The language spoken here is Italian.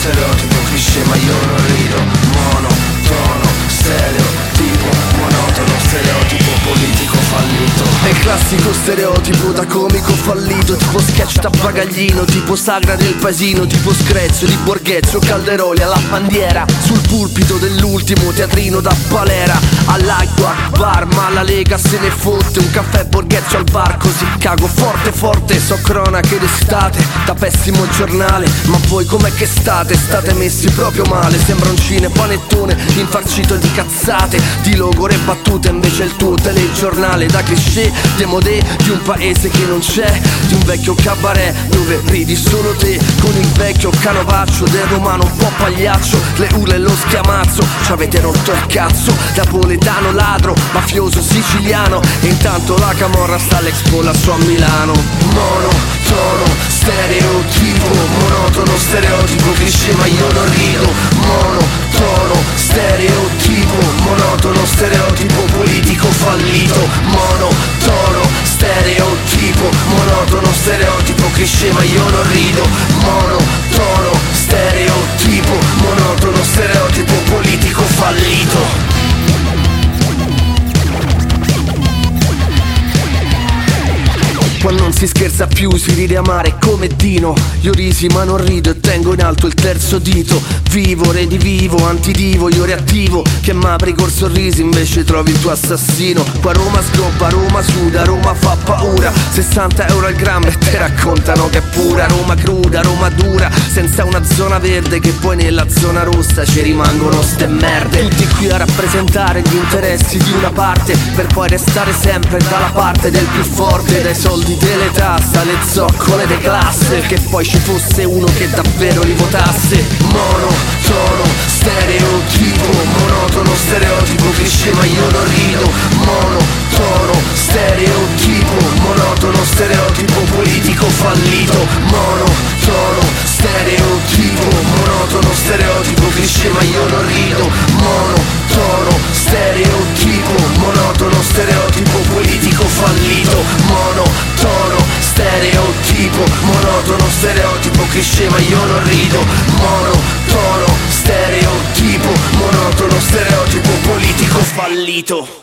stereotipo cliché ma io non rido. Monotono, stereotipo, monotono, stereotipo politico fallito. È il classico stereotipo da comico fallito, tipo sketch da bagaglino, tipo sagra del paesino, tipo screzio di Borghezio, Calderoli alla bandiera, sul pulpito dell'ultimo teatrino da Palera. All'acqua, bar, ma la Lega se ne fotte, un caffè Borghezio al bar, così cago forte forte. So cronache d'estate, da pessimo giornale, ma voi com'è che state? State messi proprio male, sembra un cinepanettone infarcito di cazzate, di logore e battute, invece il tuo telegiornale da cliché, demodé di un paese che non c'è, di un vecchio cabaret dove ridi solo te, con il vecchio canovaccio del romano un po' pagliaccio, le urla e lo schiamazzo, ci avete rotto il cazzo, napoletano ladro, mafioso siciliano, e intanto la camorra sta all'Expo lassù a Milano. Monotono, stereotipo, monotono, stereotipo, cliché ma io non rido. Monotono, stereotipo, monotono, stereotipo politico fallito. Monotono, stereotipo, monotono, stereotipo, cliché ma io non rido. Monotono, stereotipo, monotono, stereotipo politico fallito. Qua non si scherza più, si ride a mare come Dino. Io risi ma non rido e tengo in alto il terzo dito. Vivo, redivivo, antidivo, io reattivo, che m'apri col sorriso invece trovi il tuo assassino. Qua Roma sgobba, Roma suda, Roma fa paura. 60 euro al grammo e te raccontano che è pura. Roma cruda, Roma dura, senza una zona verde, che poi nella zona rossa ci rimangono ste merde. Tutti qui a rappresentare gli interessi di una parte, per poi restare sempre dalla parte del più forte, dai soldi delle tasse alle zoccole de classe, che poi ci fosse uno che davvero li votasse. Monotono, stereotipo, monotono, stereotipo, cliché ma io non rido. Monotono, stereotipo, monotono, stereotipo politico fallito. Monotono, stereotipo, monotono, stereotipo, cliché ma io non rido. Monotono, stereotipo, monotono, stereotipo politico fallito. Monotono, stereotipo, monotono, stereotipo, cliché ma io non rido. Monotono, stereotipo, monotono, stereotipo politico fallito.